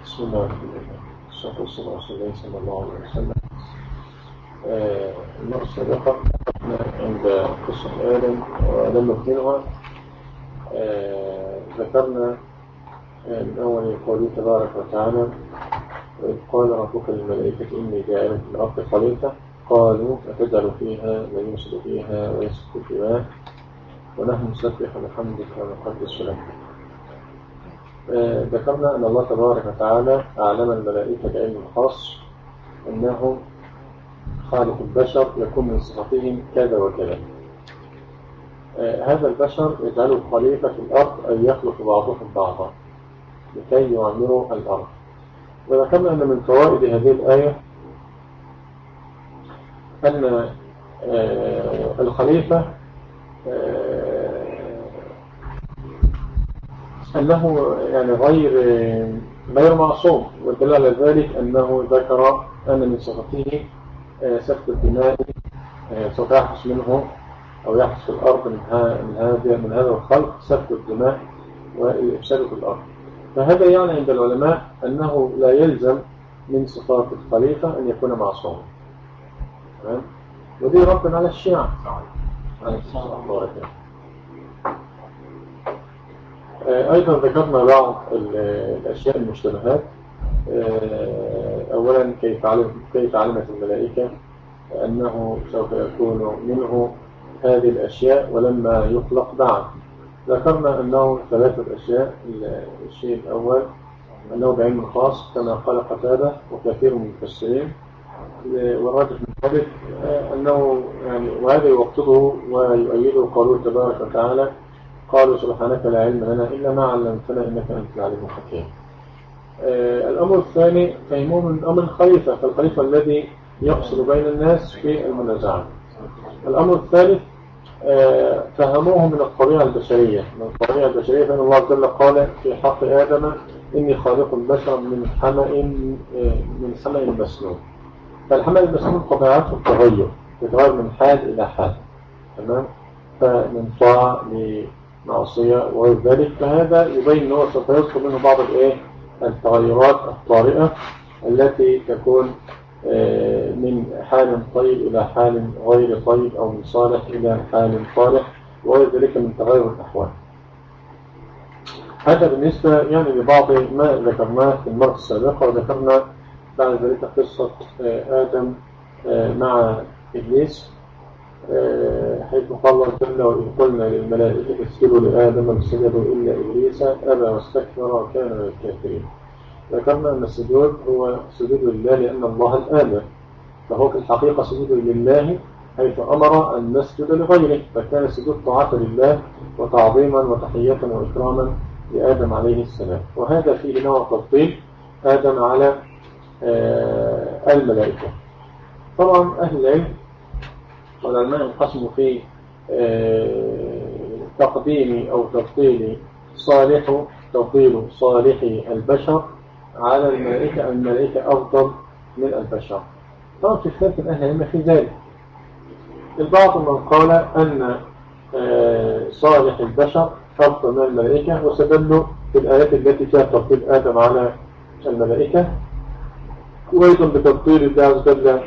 بسم الله الرحمن الرحيم. الصلاة والسلام على رسول الله صلى الله عليه وسلم. المرة السابقة عند قصة آدم ولما ابتنها ذكرنا من أول قوله تبارك وتعالى: وإذ قال ربك للملائكة إني جاعل في الأرض خليفة قالوا أتجعل فيها من يفسد فيها ويسفك الدماء ونحن نسبح بحمدك ونقدس لك. ذكرنا أن الله تبارك وتعالى أعلم الملائكة بعلم خاص أنه خالق البشر يكون من صفتهم كذا وكذا. هذا البشر يجعله خليفة في الأرض أن يخلق بعضهم بعضا لكي يعمروا الأرض. وذكرنا أن من فوائد هذه الآية أن الخليفة أنه يعني غير معصوم، والدليل على ذلك أنه ذكر أن من صفته سفك الدماء سوف يحدث منه أو يحدث في الأرض من هذا الخلق سفك الدماء والإفساد في الأرض. فهذا يعني عند العلماء أنه لا يلزم من صفات الخليفة أن يكون معصوم. ودي رد على الشيعة على الصلاة. أيضا ذكرنا بعض الأشياء المشتبهات. أولا كيف علمت الملائكة أنه سوف يكون منه هذه الأشياء ولما يخلق بعد. ذكرنا أنه ثلاثة أشياء. الشيء الأول أنه بعلم خاص كما قال قتادة وكثير من المفسرين، والراجح من ذلك أنه يعني وهذا يوقظه ويؤيده قوله تبارك وتعالى: قالوا سبحانك لا علم لنا إلا ما علمتنا إنك أنت العليم الحكيم. الأمر الثاني فهموه من أمر الخليفة، فالخليفة الذي يفصل بين الناس في المنازعات. الأمر الثالث فهموه من الطبيعة البشرية، فإن الله عز وجل قال في حق آدم: إني خالق بشرا من حمأ مسنون. فالحمأ المسنون طبيعته تتغير من حال إلى حال، تمام؟ فمن طاعة لمعصية وغير ذلك. فهذا يبين أنه سوف يذكر منه بعض التغيرات الطارئة التي تكون من حال طيب إلى حال غير طيب، أو من صالح إلى حال صالح، وغير ذلك من تغير الأحوال. هذا بالنسبة يعني لبعض ما ذكرناه في المرة السابقة. وذكرنا بعد ذلك قصة آدم مع إبليس، حيث قال الله جل: وإذ قلنا للملائكة اسجدوا لآدم فسجدوا إلا إبليس أبى واستكبر وكان من الكافرين. ذكرنا أن السجود هو سجود لله لأن الله الآمر، فهو في الحقيقة سجود لله حيث أمر أن نسجد لغيره، فكان السجود طاعة لله وتعظيما وتحية وإكراما لآدم عليه السلام. وهذا فيه نوع تفضيل آدم على الملائكة. طبعا أهل العلم والعلماء انقسموا في تقديم أو تفضيل صالح البشر على الملائكة، الملائكة أفضل من البشر. طبعا في خلاف أهل العلم في ذلك. البعض من قال أن صالح البشر أفضل من الملائكة، واستدلوا في الآيات التي فيها تفضيل آدم على الملائكة، وأيضا بتفضيل الله عز وجل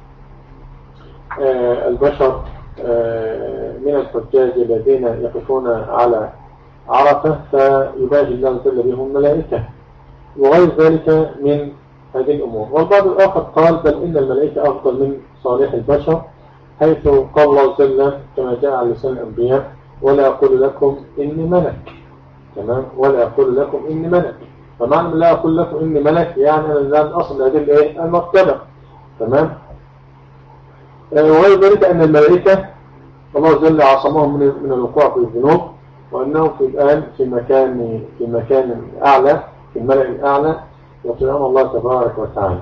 البشر من الحجاج الذين يقفون على عرفة فيباهي الله عز وجل بهم الملائكة، وغير ذلك من هذه الأمور. والبعض الآخر قال بل إن الملائكة أفضل من صالح البشر، حيث قال الله عز وجل كما جاء على لسان الأنبياء: ولا أقول لكم إني ملك. تمام؟ ولا أقول لكم إني ملك. فمعنى لا أقول لكم إني ملك يعني أن لن أصل هذه المرتبة. تمام؟ وغير ذلك أن الملائكة الله عز وجل عصمهم من الوقوع في الذنوب، وأنهم في الآن في مكان أعلى، في الملأ الأعلى يطيعون الله تبارك وتعالى.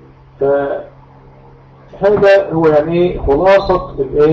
فهذا هو يعني خلاصة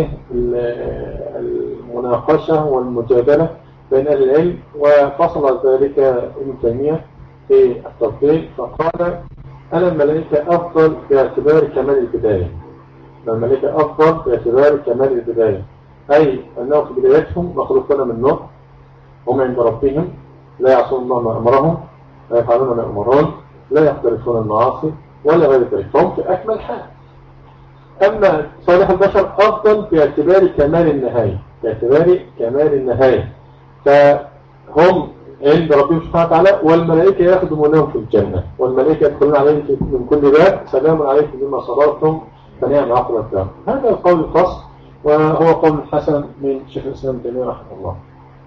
المناقشة والمجادلة بين أهل العلم. وفصل ذلك ابن تيمية في التفضيل فقال: أنا الملائكة أفضل باعتبار كمال البداية. الملائكة أفضل باعتبار كمال البداية، أي أنه في بدايتهم مخلوقون من نور، هم عند ربهم لا يعصون الله ما أمرهم لا يفعلون ما يأمرون، لا يقترفون المعاصي ولا غير ذلك، فهم في أكمل حال. أما صالح البشر أفضل في اعتبار كمال النهاية، في اعتبار كمال النهاية، فهم عند ربهم سبحانه وتعالى، والملائكة يخدمونهم في الجنة، والملائكة يدخلون عليهم من كل باب سلام عليكم بما صبرتم فنعم عقبى الدار. هذا القول الخاص، وهو قول حسن من شيخ الإسلام ابن تيمية رحمه الله.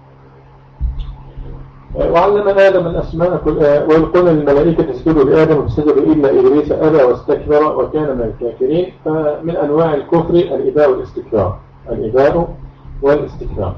وعلم آدم الأسماء ويقول الملائكة اسجدوا لآدم فسجدوا إلا إبليس أبى واستكبر وكان من الكافرين. فمن أنواع الكفر الإباء والاستكبار، الإباء والاستكبار.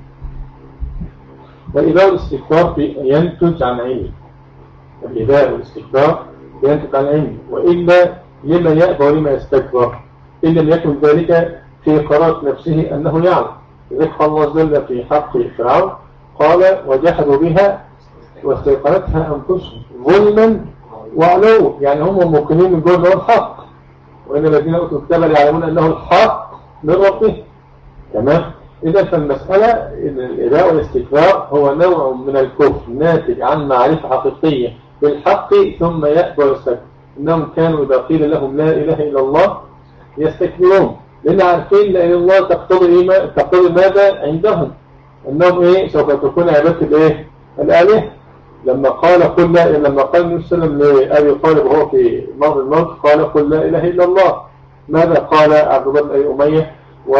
والإباء والاستكبار ينتج عن علم، الإباء والاستكبار ينتج عن علم، وإلا لما يأبى ولما يستكبر إن لم يكن ذلك في قرارة نفسه أنه يعلم. لذلك قال الله جل في حق فرعون قال وجحدوا بها واستيقنتها أنفسهم ظلما وعلوا، يعني هم موقنين من جوه أنه الحق، وإن الذين أوتوا الكتاب يعلمون أنه الحق من ربهم. تمام. إذا فالمسألة إن الإباء والاستكبار هو نوع من الكفر ناتج عن معرفة حقيقية بالحق ثم يأبى ويستكبر. إنهم كانوا إذا قيل لهم لا إله إلا الله يستكبرون، لأن عارفين لا إله إلا الله تقتضي ماذا عندهم؟ أنهم سوف تكون عبادة الآلهة. لما قال قل لا، لما قال النبي صلى الله عليه وسلم لأبي طالب وهو في مرض الموت قال قل لا إله إلا الله، ماذا قال عبد الله بن أبي أمية و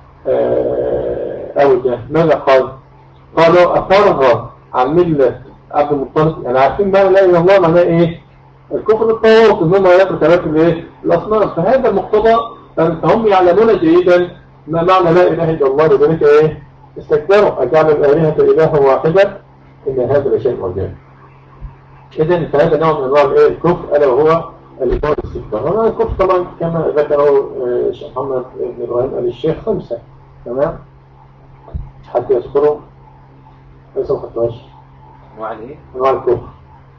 أوجه؟ ماذا قال؟ قالوا أفرغ عن ملة عبد المطلب، يعني عارفين معنى لا إله إلا الله معناه الكفر بالطاغوت، إنهم يأكلوا ثلاثة الأصنام. فهذا المقتضى فهم يعلمون جيدا ما معنى لا إله إلا الله، لذلك استكبروا أجعل الآلهة إله واحدة إن هذا لشيء عجاب. إذن فهذا نوع من أنواع الكفر ألا وهو الإباء والاستكبار. هذا الكفر طبعا كما ذكره الشيخ محمد بن إبراهيم آل الشيخ 5. تمام. حتى يذكروا ليس الخطوش أنواع الإيه؟ أنواع الكفر.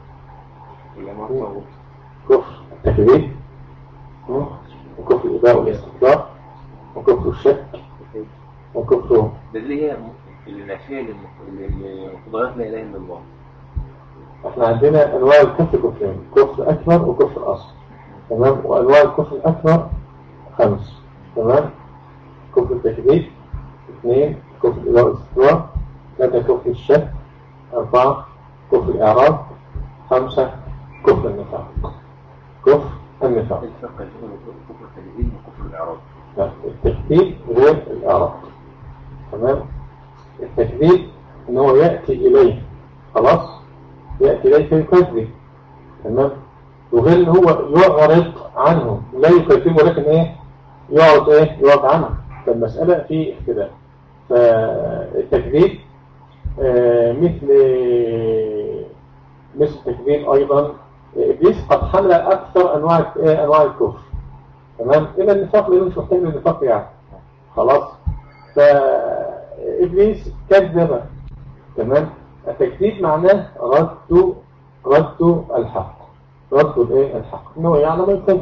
كفر التكذيب، وكفر الإباء والاستكبار، وكفر الشك، وكفر ده اللي هي النافية لمقتضيات لا إله إلا الله. احنا عندنا أنواع الكفر كفرين، كفر أكبر وكفر أصغر. تمام. وأنواع الكفر الأكبر 5. تمام. كفر التكذيب 2، كفر الإباء والاستكبار 3، كفر الشك 4، كفر الإعراض 5، كفر النفاق. كفر النفاق. الفرق بين كفر التكذيب وكفر الإعراض؟ لا، التكذيب غير الإعراض. تمام. التكذيب إن هو يأتي إليه، خلاص يأتي إليه فيكذب. تمام. وغير هو يعرض عنه، لا يكذب ولكن يعرض عنه. فالمسألة في اختلاف. فالتكذيب مثل التكذيب أيضا إبليس قد حمل أكثر أنواع الكفر. تمام. إلى النفاق لأنه مش محتاج للنفاق يعني، خلاص. فإبليس كذب. تمام. التكذيب معناه رد الحق، رد الحق، إنه يعلم الكذب.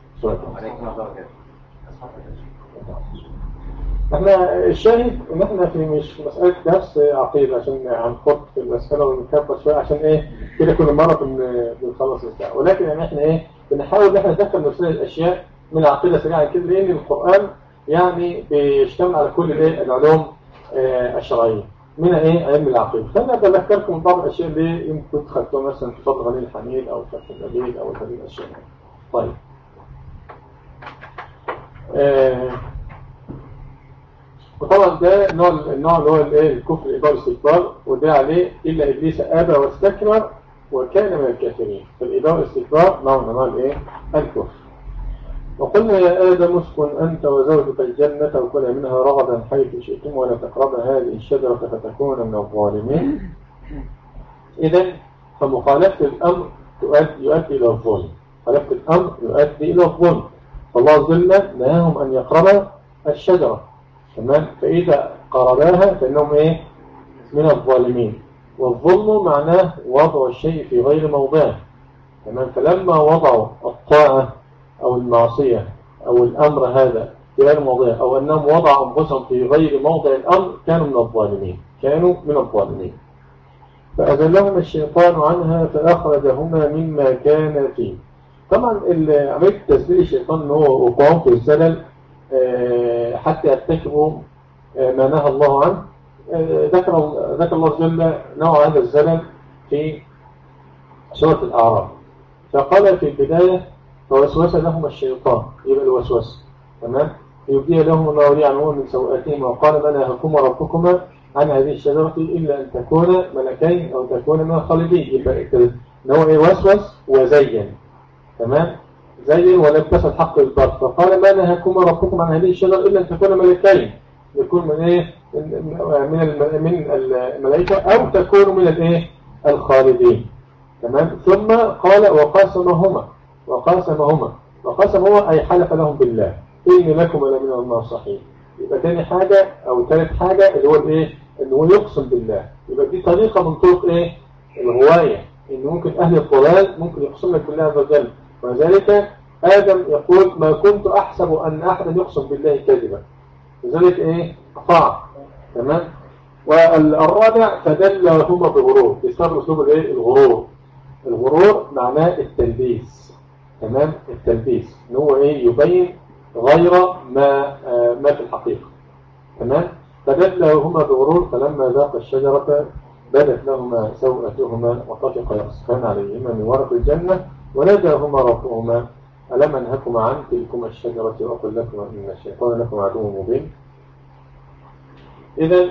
احنا الشاهد ان احنا مش في مسألة درس عقيدة عشان هنخط في المسألة ونكبر شوية عشان كده كل مرة بنخلص الساعة، ولكن يعني احنا بنحاول ان احنا ندخل نفسنا الاشياء من العقيدة سريعا كده، لان القرآن يعني بيشتمل على كل العلوم الشرعية من علم العقيدة. فانا بذكركم بعض الاشياء اللي يمكن تخدتوها مثلا في فضل غني الحميد او فتح النبيل او هذه الاشياء. طيب وطبعا ده النوع اللي هو الكفر الإباء والاستكبار، وده عليه إلا إبليس أبى واستكبر وكان من الكافرين. فالإباء والاستكبار نوع من أنواع الكفر. وقلنا يا آدم اسكن أنت وزوجك الجنة وكلا منها رغدا حيث شئتم ولا تقربا هذه الشجرة فتكون من الظالمين. إذن فمخالفة الأمر يؤدي إلى الظلم، مخالفة الأمر يؤدي إلى الظلم. فالله جل نهاهم أن يقربا الشجرة. تمام. فإذا قرباها فإنهم من الظالمين. والظلم معناه وضع الشيء في غير موضعه. تمام. فلما وضعوا الطاعة أو المعصية أو الأمر هذا في غير موضعه، أو أنهم وضعوا أنفسهم في غير موضع الأمر، كانوا من الظالمين. فأزلهما الشيطان عنها فأخرجهما مما كان فيه. طبعا عملية تسليل الشيطان ان هو وقوعهم في الزلل حتى يرتكبوا ما نهى الله عنه. ذكر الله جل نوع هذا الزلل في سورة الأعراف، فقال في البداية فوسوس لهما الشيطان، يبقى الوسوسة تمام، يبدي لهم ما ولي عنهم من سوءاتهما وقال ما نهاكما ربكما عن هذه الشجرة إلا أن تكون ملكين أو تكون من الخالدين. يبقى إن هو وسوس وزين تمام، زين ولبس الحق بالباطل، فقال ما نهاكما ربكما عن هذه الشجرة إلا أن تكون ملكين، يكون من إيه من الملائكة أو تكون من الإيه الخالدين تمام. ثم قال وقاسمهما أي حلف لهم بالله إني لكم لمن الناصحين. يبقى تاني حاجة أو ثالث حاجة اللي هو الإيه إنه هو يقسم بالله. يبقى دي طريقة من طرق إيه الغواية، إن ممكن أهل الضلال ممكن يقسم لك بالله عز وجل، وذلك آدم يقول ما كنت أحسب أن أحدا يقسم بالله كذبا، لذلك إيه أطاع تمام. والرابع فدلهما بغرور، يستخدم أسلوب الإيه الغرور معناه التلبيس تمام، التلبيس ان هو ايه يبين غير ما في الحقيقة تمام. فدلهما بغرور فلما ذاق الشجرة بدت لهما سوءتهما وطفقا يقصفان عليهما من ورق الجنة وناداهما ربهما ألم أنهكما عن تلكما الشجرة وأقل لكما إن الشيطان لكم عدو مبين. إذن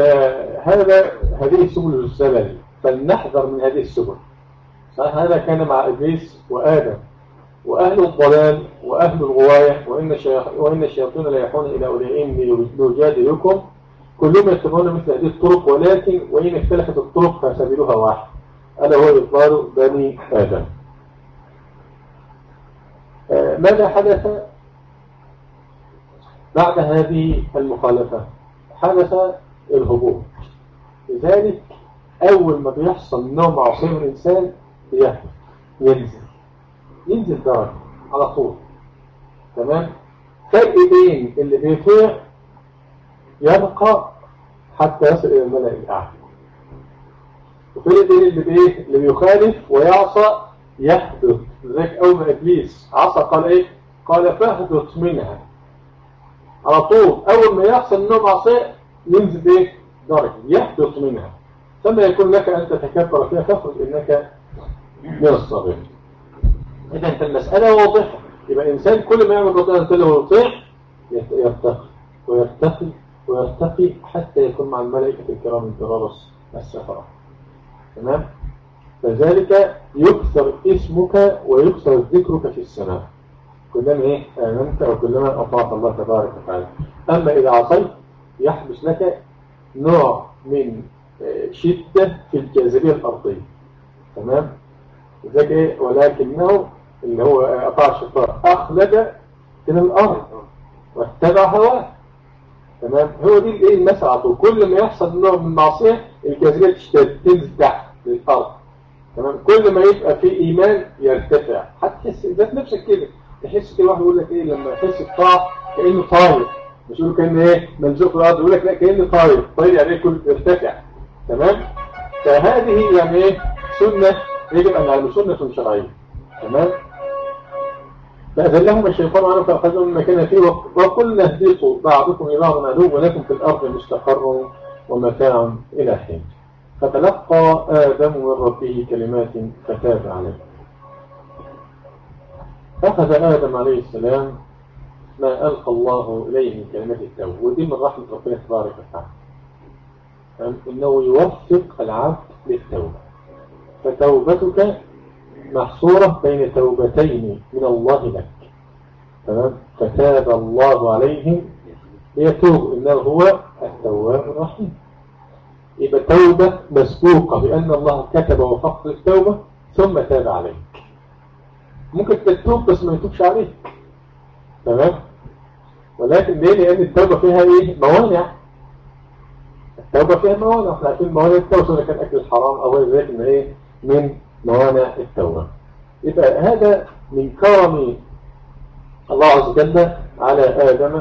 هذه سبل الزلل، فلنحذر من هذه السبل. هذا كان مع إبليس وآدم وأهل الضلال وأهل الغواية، وإن الشياطين لا يحون إلى أولئهم ليجادلوكم كلهم يتبعون مثل هذه الطرق، ولكن وإن اختلفت الطرق فسبيلها واحد ألا هو إضلال بني آدم. ماذا حدث بعد هذه المخالفة؟ حدث الهبوط. لذلك أول ما بيحصل نوع معصية من الإنسان ينزل درجة على طول تمام. فرق بين اللي بيطيع يبقى حتى يصل إلى الملأ الأعلى، وفرق بين اللي بيخالف ويعصى يحدث. لذلك أول ما إبليس عصى قال إيه؟ قال فاهبط منها على طول. أول ما يحصل نوع معصية ينزل إيه؟ درجة يحدث منها، ثم يكون لك أن تتكبر فيها تخرج إنك من الصغير. إذا أنت المسألة واضحة. يبقى الإنسان كل ما يعمل ربنا كله ويطيع يرتقي حتى يكون مع الملائكة الكرام البررة السفرة تمام. فذلك يكثر اسمك ويكثر ذكرك في السماء كلما آمنت أو كلما أطاعت الله تبارك وتعالى. أما إذا عصيت يحدث لك نوع من شدة في الجاذبية الأرضية تمام. لذلك ولكنه اللي هو أطاع الشيطان أخلد إلى الأرض واتبع هواه تمام. هو دي المسعى. كل ما يحصل نوع من المعصية الجاذبية تشتد تنزل تحت للأرض تمام. كل ما يبقى في إيمان يرتفع. هتحس ذات نفسك كده، تحس كده واحد يقول لك لما يحس الطاعة كأنه طاير، مش يقول كأنه ملزوق في الأرض، يقول لك لا كأنه طاير يعني كل يرتفع تمام. فهذه يعني سنة يجب أن نعلم، سنة شرعية تمام. فأذلهم الشيطان عنه فأخذهم مما كان فيه وقلنا اهبطوا بعضكم إلى بعض عدو ولكم في الأرض مستقر ومتاع إلى حين. فتلقى آدم من ربه كلمات فتاب عليه. أخذ آدم عليه السلام ما ألقى الله إليه من كلمات التوبة، ودي من رحمة ربنا تبارك وتعالى إنه يوفق العبد للتوبة. فتوبتك محصورة بين توبتين من الله لك تمام. فتاب الله عليهم ليتوب إنه هو التواب الرحيم. يبقى توبة مسبوقة بأن الله كتب وفق التوبة ثم تاب عليك. ممكن تتوب بس ما يتوبش عليك تمام. ولكن ليه؟ لأن التوبة فيها موانع. التوبة فيها موانع، احنا عارفين موانع التوبة سواء كان أكل الحرام أو غير ذلك من موانع التوبة. يبقى هذا من كرم الله عز وجل على آدم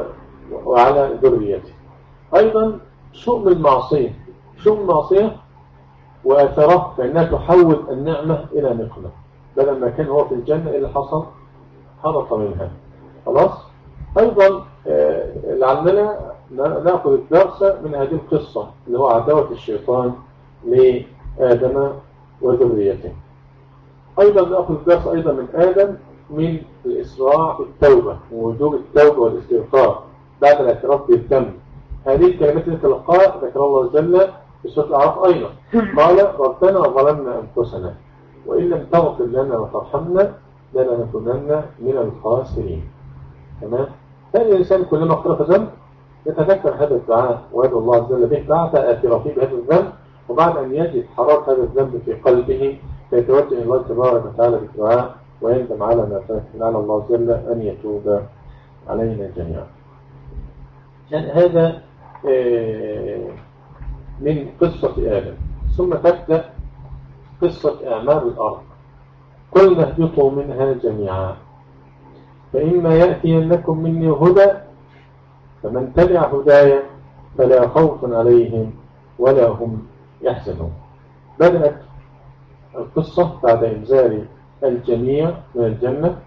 وعلى ذريته. أيضا شؤم المعصية وآثره فإنها تحول النعمة إلى نقمة. بدل ما كان هو في الجنة اللي حصل هبط منها. خلاص. أيضا لعلنا نأخذ الدرس من هذه القصة اللي هو عداوة الشيطان لآدم وذريته. أيضا نأخذ الدرس أيضا من آدم من الإسراع في التوبة ووجوب التوبة والاستغفار بعد الاعتراف بالذنب. هذه الكلمات التي تلقاها ذكر الله جل في سورة الأعراف أيضا، قال ربنا ظلمنا أنفسنا وإن لم تغفر لنا وترحمنا لنكونن من الخاسرين. تمام. فالإنسان كلما اقترف ذنب يتذكر هذا الدعاء ويدعو الله عز وجل به بعد اعترافه بهذا الذنب، وبعد أن يجد حرارة هذا الذنب في قلبه فيتوجه إلى الله تبارك وتعالى بالدعاء ويندم على ما فات. لعل الله عز وجل أن يتوب علينا جميعا. يعني هذا من قصة آدم. ثم تبدأ قصة أعمار الأرض. قلنا اهبطوا منها جميعا فإما يأتينكم مني هدى فمن تبع هدايا فلا خوف عليهم ولا هم يحزنون. بدأت القصة بعد إنزال الجميع من الجنة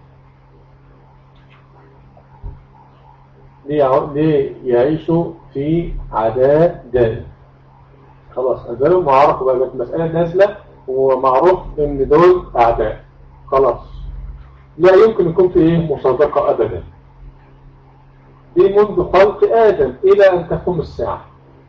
ليعيشوا في عداء دائم. خلاص أنزلوا معرفة بقى المسألة نازلة ومعروف إن دول أعداء. خلاص لا يمكن يكون في مصادقة أبدا. دي منذ خلق آدم إلى أن تقوم الساعة.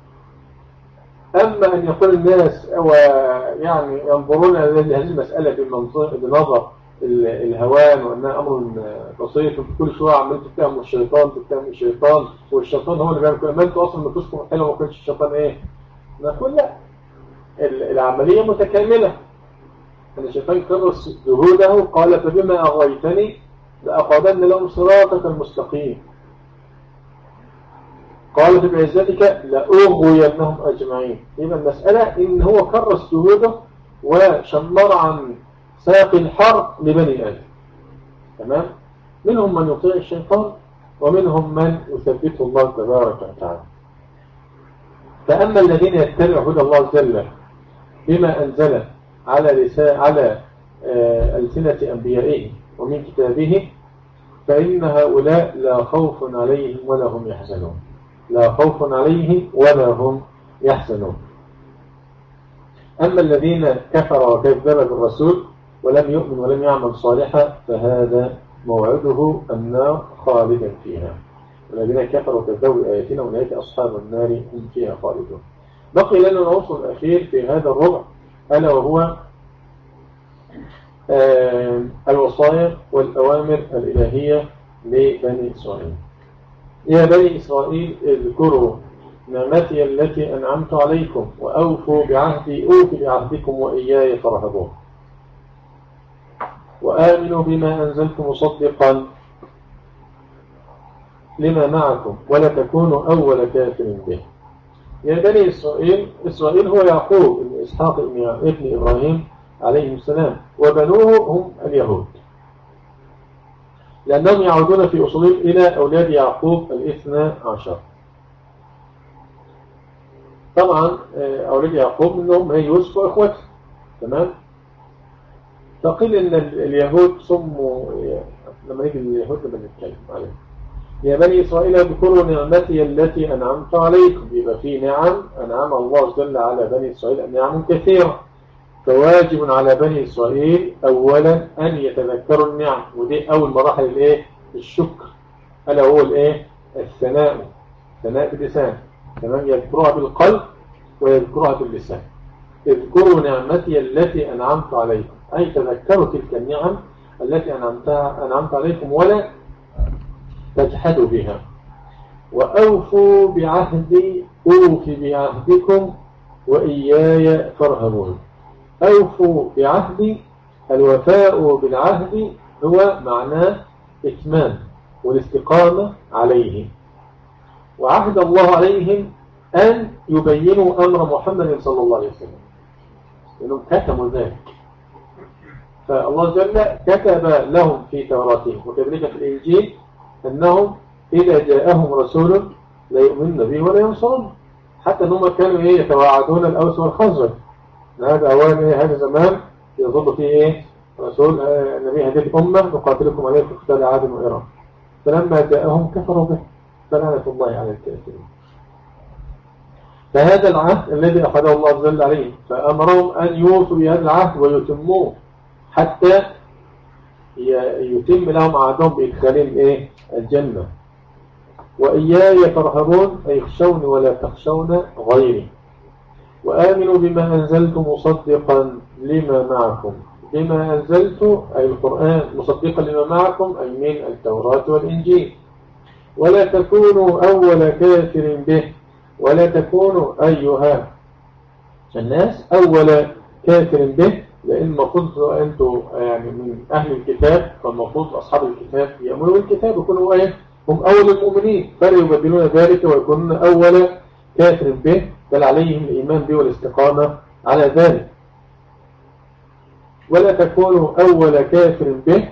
أما أن يقول الناس ويعني ينظرون إلى هذه المسألة بنظر الهوان وأنها أمر بسيط وكل شوية عمال تتهم الشيطان والشيطان هو اللي بيعمل كل ما أنتوا أصلا نفسكم حلوة ما كنتش الشيطان إيه؟ نقول لا، العملية متكاملة. أن الشيطان كرس جهوده قال فبما أغويتني لأقعدن لهم صراطك المستقيم قال فبعزتك لأغوينهم أجمعين. يبقى المسألة إن هو كرس جهوده وشمر عن ساق الحرب لبني آدم. تمام. منهم من يطيع الشيطان ومنهم من يثبته الله تبارك وتعالى. فأما الذين يتبعوا هدى الله جل بما أنزل على ألسنة أنبيائه ومن كتابه فإن هؤلاء لا خوف عليهم ولا هم يحزنون. لا خوف عليهم ولا هم يحزنون. أما الذين كفروا وكذبوا بالرسول ولم يؤمن ولم يعمل صالحا فهذا موعده النار خالدا فيها. والذين كفروا وكذبوا بآياتنا أولئك أصحاب النار هم فيها خالدون. بقي لنا العنصر الأخير في هذا الربع ألا وهو الوصايا والأوامر الإلهية لبني إسرائيل. يا بني إسرائيل اذكروا نعمتي التي أنعمت عليكم وأوفوا بعهدي أوف بعهدكم وإياي فارهبون وآمنوا بما أنزلت مصدقا لما معكم ولا تكونوا أول كافر به. يا بني إسرائيل هو يعقوب ابن إسحاق ابن إبراهيم عليه السلام وبنوه هم اليهود لأنهم يعودون في أصولهم إلى أولاد يعقوب 12. طبعا أولاد يعقوب منهم هي يوسف وإخوته. تمام. فقيل إن اليهود سموا لما نيجي اليهود لما نتكلم عليهم يا بني إسرائيل اذكروا نعمتي التي أنعمت عليكم. يبقى في نعم أنعم الله جل على بني إسرائيل نعم كثيرة. فواجب على بني إسرائيل أولا أن يتذكروا النعم ودي أول مراحل الإيه؟ الشكر. ألا هو الإيه؟ الثناء باللسان. تمام. يذكرها بالقلب ويذكرها باللسان. اذكروا نعمتي التي أنعمت عليكم أي تذكروا تلك النعم التي أنعمت عليكم ولا تجحدوا بها. وأوفوا بعهدي أوف بعهدكم وإياي فارهبون. أوفوا بعهدي الوفاء بالعهد هو معناه إتمام والاستقامة عليه. وعهد الله عليهم أن يبينوا أمر محمد صلى الله عليه وسلم لأنهم كتموا ذلك. فالله جل كتب لهم في توراتهم وكذلك في الإنجيل أنهم إذا جاءهم رسول لا يؤمنون به ولا ينصرون. حتى أنهم كانوا يتواعدون الأوس والخزرج هذا أولا إيه؟ هذا زمان يظل فيه إيه؟ رسول النبي هذه الأمة نقاتلكم عليه في قتال عاد وإيران، فلما جاءهم كفروا به فلعنة الله على الكافرين. فهذا العهد الذي أخذه الله عز وجل عليه فأمرهم أن يوفوا بهذا العهد ويتموه حتى يتم لهم عهدهم بإدخالهم إيه؟ الجنة. وإياي فارهبون أي اخشوني ولا تخشون غيري، وآمنوا بما أنزلت مصدقا لما معكم. بما أنزلت أي القرآن مصدقا لما معكم أي من التوراة والإنجيل. ولا تكونوا أول كافر به، ولا تكونوا أيها الناس أول كافر به، لأن المفروض أنتم يعني من أهل الكتاب، فالمفروض أصحاب الكتاب يأمنوا بالكتاب يكونوا إيه؟ هم أول المؤمنين، فلا يبدلون ذلك ويكونون أول كافر به، بل عليهم الإيمان به والاستقامة على ذلك. ولا تكونوا أول كافر به،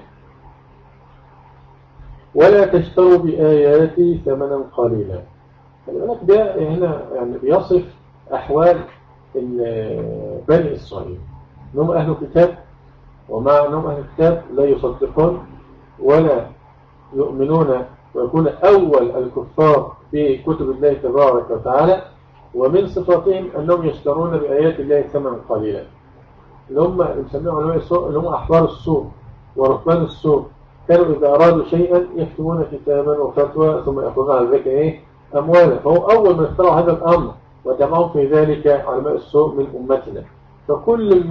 ولا تشتروا بآياتي ثمنا قليلا. خلي بالك ده هنا يعني بيصف أحوال بني إسرائيل، هم أهل الكتاب، ومع أنهم أهل الكتاب لا يصدقون ولا يؤمنون، ويكون أول الكفار في كتب الله تبارك وتعالى. ومن صفاتهم أنهم يشترون بآيات الله ثمنا قليلا، اللي هم يسمون علماء السوء، اللي هم أحبار السوء ورهبان السوء، كانوا إذا أرادوا شيئا يكتبون كتابا وفتوى ثم يأخذون على ذلك إيه؟ أموالا. فهو أول من اخترعوا هذا الأمر وتبعهم في ذلك علماء السوء من أمتنا. فكل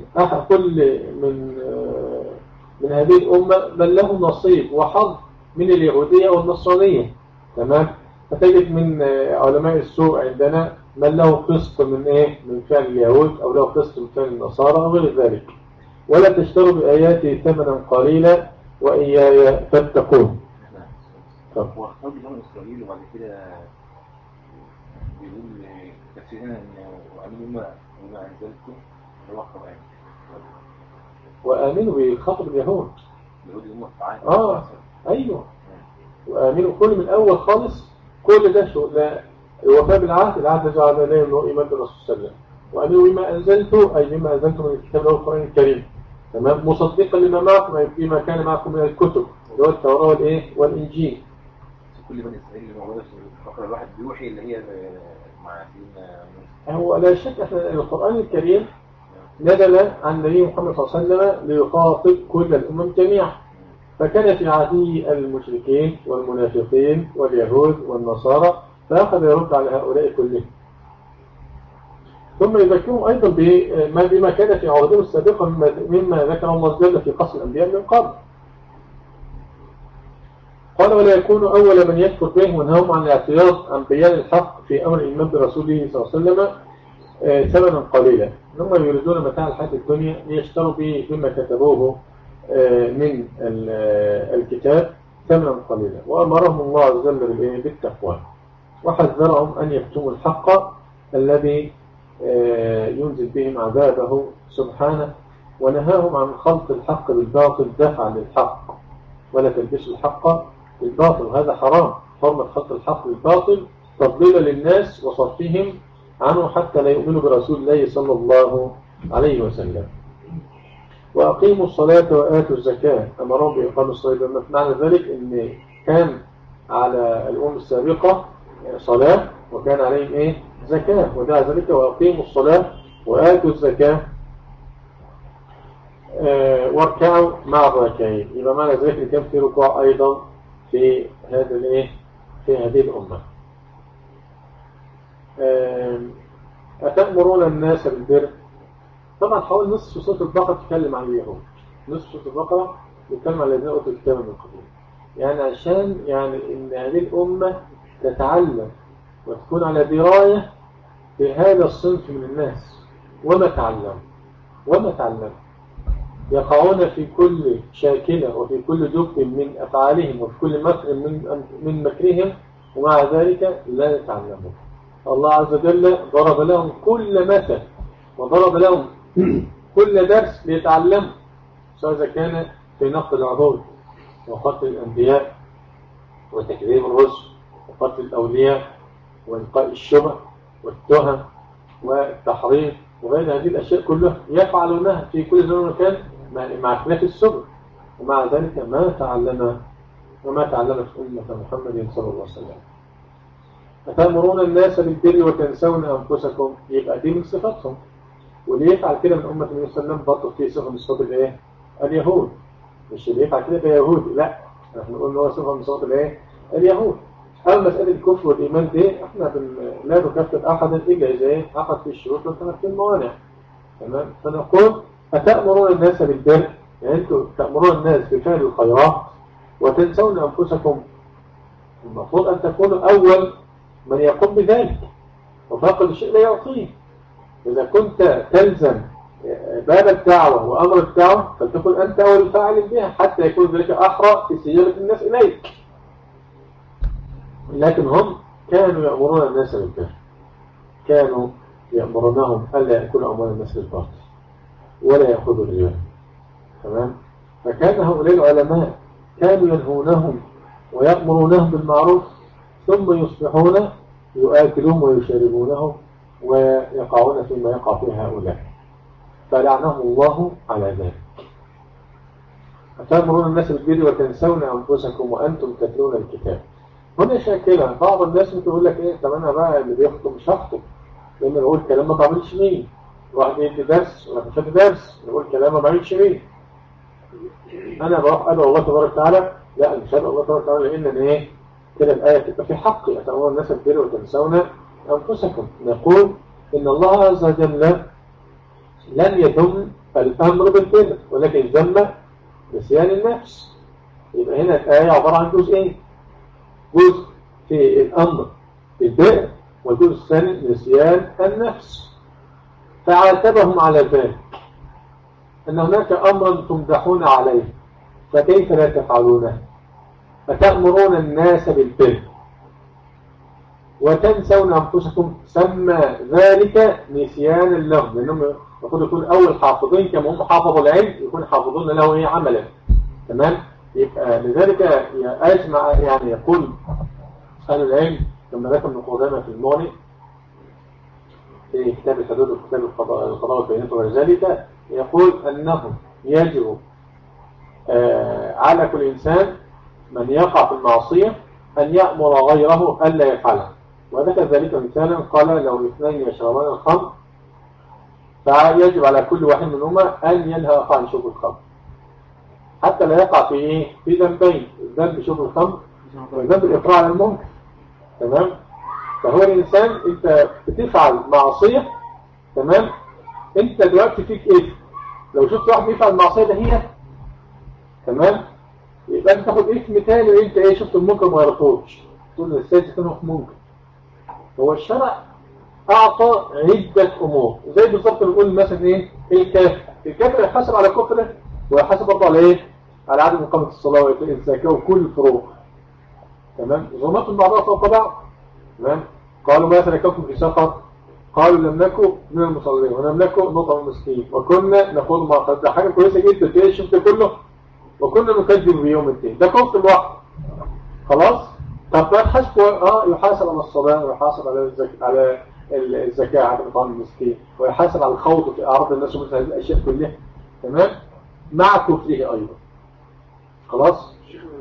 من هذه الأمة من له نصيب وحظ من اليهودية والنصرانية، تمام. فتجد من علماء السوء عندنا من له قسط من إيه؟ من فعل اليهود، أو له قسط من فعل النصارى أو غير ذلك. ولا تشتروا بآياتي ثمنا قليلا وإياي فاتقون. هو اختار بني إسرائيل وبعد كده بيقول تفسيرنا إنه وآمنوا بما أنزلتم هو القرآن، وآمنوا بخطب اليهود. اليهود هم الطعام. أيوه. وآمنوا كل من أول خالص، كل ده شو لا الوفاء بالعهد، العهد جعل عليه إنه إيمان بالرسول صلى الله عليه وسلم. وآمنوا بما أنزلته أي بما أنزلته من الكتاب له القرآن الكريم، تمام، مصدقا لما معكم أي بما كان معكم من الكتب اللي هو التوراة والإيه والإنجيل. كل بني إسرائيل اللي موجودة في الفقرة الواحد بيوحي اللي هي مع سيدنا موسى. هو لا شك أن القرآن الكريم نزل عن النبي محمد صلى الله عليه وسلم ليخاطب كل الأمم جميعا، فكان في عهده المشركين والمنافقين واليهود والنصارى، فأخذ يرد على هؤلاء كلهم، ثم يذكرهم أيضا بما كان في عهدهم السابقة مما ذكر الله جل في قصص الأنبياء من قبل. قال ولا يكون أول من يكفر به ونهاهم عن الاعتراض عن بيان الحق في أمر الإيمان برسوله صلى الله عليه وسلم ثمنا قليلا. هم يريدون متاع الحياة الدنيا ليشتروا به بما كتبوه من الكتاب ثمنا قليلا. وأمرهم الله عز وجل بالتقوى، وحذرهم أن يكتموا الحق الذي ينزل بهم عذابه سبحانه، ونهاهم عن خلط الحق بالباطل دفعا للحق. ولا تلبسوا الحق بالباطل، هذا حرام، حرمة خلط الحق بالباطل تضليلا للناس وصرفهم عنه حتى لا يؤمنوا برسول الله صلى الله عليه وسلم. وأقيموا الصلاة وآتوا الزكاة، أمرهم بإقام الصلاة. معنى ذلك أن كان على الأمم السابقة صلاة وكان عليهم إيه؟ زكاة، ودعا ذلك وأقيموا الصلاة وآتوا الزكاة واركعوا مع الراكعين. يبقى معنى ذلك كان في ركوع أيضا في هذا الإيه؟ في هذه الأمة. أتأمرون الناس بالبر. طبعا حوالي نصف سورة البقرة تتكلم عن اليهود، نصف سورة البقرة تتكلم عن الذين أوتوا الكتاب من قبل، يعني عشان يعني إن هذه الأمة تتعلم وتكون على دراية في هذا الصنف من الناس. وما تعلم يقعون في كل شاكلة وفي كل دب من أفعالهم وفي كل مكر من مكرهم، ومع ذلك لا يتعلمون. الله عز وجل ضرب لهم كل مثل وضرب لهم كل درس ليتعلموا، سواء إذا كان في نقد العهود وقتل الأنبياء وتكذيب الرسل وقتل الأولياء وإلقاء الشبه والتهم والتحريف وغير هذه الأشياء كلها يفعلونها في كل زمان ومكان مع اختلاف السبل، ومع ذلك ما تعلم وما تعلمت أمة محمد صلى الله عليه وسلم. أتأمرون الناس بالبر وتنسون أنفسكم، يبقى دي من صفاتهم. واللي يفعل كده من أمة النبي صلى الله عليه وسلم برضه فيه صفة من صفات الإيه؟ اليهود. مش اللي يفعل كده ده يهود، لا، احنا بنقول إن هو صفة من صفات الإيه؟ اليهود. أما مسألة الكفر والإيمان دي احنا لا نكفر أحدا إلا إذا إيه؟ عقد في الشروط وانتهت في الموانع. تمام؟ فنقول أتأمرون الناس بالبر، يعني أنتم تأمرون الناس بفعل الخيرات وتنسون أنفسكم. المفروض أن تكونوا أول من يقوم بذلك، وفاقد الشيء لا يعطيه. إذا كنت تلزم باب الدعوة وأمر الدعوة فلتكن أنت أول الفاعل بها حتى يكون ذلك أحرى في سيرة الناس إليك. لكن هم كانوا يأمرون الناس بالبر، كانوا يأمرونهم ألا يأكلوا أموال الناس بالباطل ولا يأخذوا الربا. تمام؟ فكان هؤلاء العلماء كانوا ينهونهم ويأمرونهم بالمعروف ثم يصبحون يؤكلون ويشربونهم ويقعون فيما يقع فيه هؤلاء، فلعنهم الله على ذلك. أتأمرون الناس بالبر وتنسون أنفسكم وأنتم تتلون الكتاب. هنا شاكلة بعض الناس بتقول لك إيه، طب أنا بقى اللي بيخطب مش هخطب لما نقول كلام ما بعملش مين، واحد يدي درس ولا مش هدي درس نقول كلام ما بعملش مين. أنا بروح أدعو الله تبارك وتعالى، لا مش هدعو الله تبارك وتعالى لأن إيه كده الآية تبقى في حقي. أتأمرون الناس بالبر وتنسون أنفسكم. نقول إن الله عز وجل لم يذم الأمر بالبر ولكن ذم نسيان النفس. يبقى هنا الآية عبارة عن جزئين، جزء في الأمر بالبر والجزء الثاني نسيان النفس. فعاتبهم على ذلك أن هناك أمرا تمدحون عليه فكيف لا تفعلونه؟ فتأمرون الناس بالبر وتنسون أنفسكم، سمى ذلك نسيانا لهم، لأنهم المفروض يكون أول حافظين كما هم حافظوا العلم يكون حافظون له إيه عملا. تمام؟ يبقى لذلك أجمع يعني يقول أهل العلم لما ذكر ابن قدامة في المغني في كتاب الحدود وكتاب القضاء والبينات وغير ذلك يقول أنه يجب على كل إنسان من يقع في المعصية أن يأمر غيره ألا يفعله. وذكر ذلك مثالا قال لو اثنين يشربان الخمر فيجب على كل واحد منهما أن ينهى عن شرب الخمر حتى لا يقع في إيه؟ في ذنبين، ذنب شرب الخمر وذنب الإقراء على المنكر. تمام؟ فهو الإنسان أنت بتفعل معصية، تمام؟ أنت دلوقتي فيك إيه؟ لو شفت واحد يفعل المعصية ده هي، تمام؟ يبقى أنت تاخد اسم تاني وأنت إيه شفت المنكر ما يرفضش تقول السادس كانوا في منكر. هو الشرع أعطى عدة أمور زي بالضبط نقول مثلا إيه الكافر يحاسب على كفره ويحاسب برضه على إيه؟ على عدم إقامة الصلاة وإيتاء الزكاة وكل الفروق. تمام؟ ظلمات بعضها فوق بعض. تمام؟ قالوا ما سلككم في سقر؟ قالوا لم نكن من المصلين ولم نكن نطعم المسكين وكنا نخوض مع الخوض. ده حاجة كويسة جدا تلاقي شفت كله وكنا نكذب بيوم الدين. ده كفر لوحده. خلاص؟ طب ما يحاسب يحاسب على الصلاة ويحاسب على الزكاة عدم إطعام المسكين ويحاسب على الخوض في أعراض الناس ومثل هذه الأشياء كلها. تمام؟ مع كفره أيضا. خلاص؟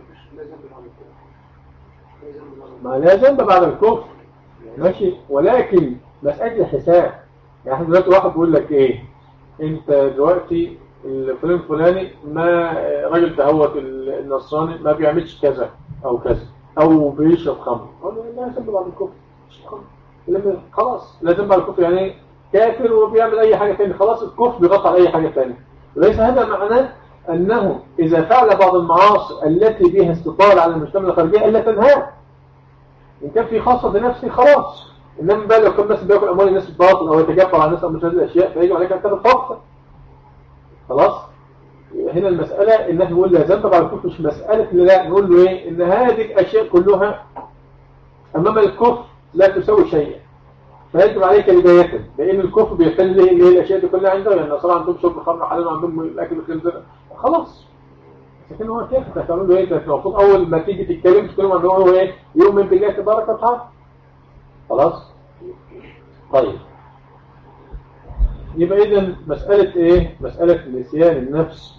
ما لا ذنب بعد الكفر ماشي، ولكن مسألة الحساب. يعني احنا دلوقتي واحد بيقول لك ايه انت دلوقتي الفلان الفلاني ما راجل دهوت النصراني ما بيعملش كذا او كذا او بيشرب خمر، لا ذنب بعد الكفر مش خمر. خلاص لا ذنب بعد الكفر يعني كافر وبيعمل اي حاجة تانية، خلاص الكفر بيغطي على اي حاجة تانية. وليس هذا معناه انه اذا فعل بعض المعاصي التي بها استطالة على المجتمع الخارجي الا تنهاه. إن كان في خاصة بنفسه خلاص، إنما بقى لو كان الناس بياكل أموال الناس الباطل أو يتجبر على الناس أو مش هذه الأشياء فيجب عليك أن تاخد فرصة. خلاص؟ هنا المسألة إن احنا نقول لا ذنب على الكفر، مش مسألة إن لا نقول له إيه إن هذه الأشياء كلها أمام الكفر لا تسوي شيئا، فيجب عليك بداية لأن الكفر بيحل له اللي هي الأشياء دي كلها عنده. يعني النصارى عندهم شرب الخمر حلال وعندهم الأكل الخنزير خلاص. لكن هو كيف تقولون له ايه؟ ده المفروض اول ما تيجي تتكلم تقول له هو ايه يؤمن بالله تبارك وتعالى. خلاص طيب يبقى إذن مسألة إيه؟ مسألة نسيان النفس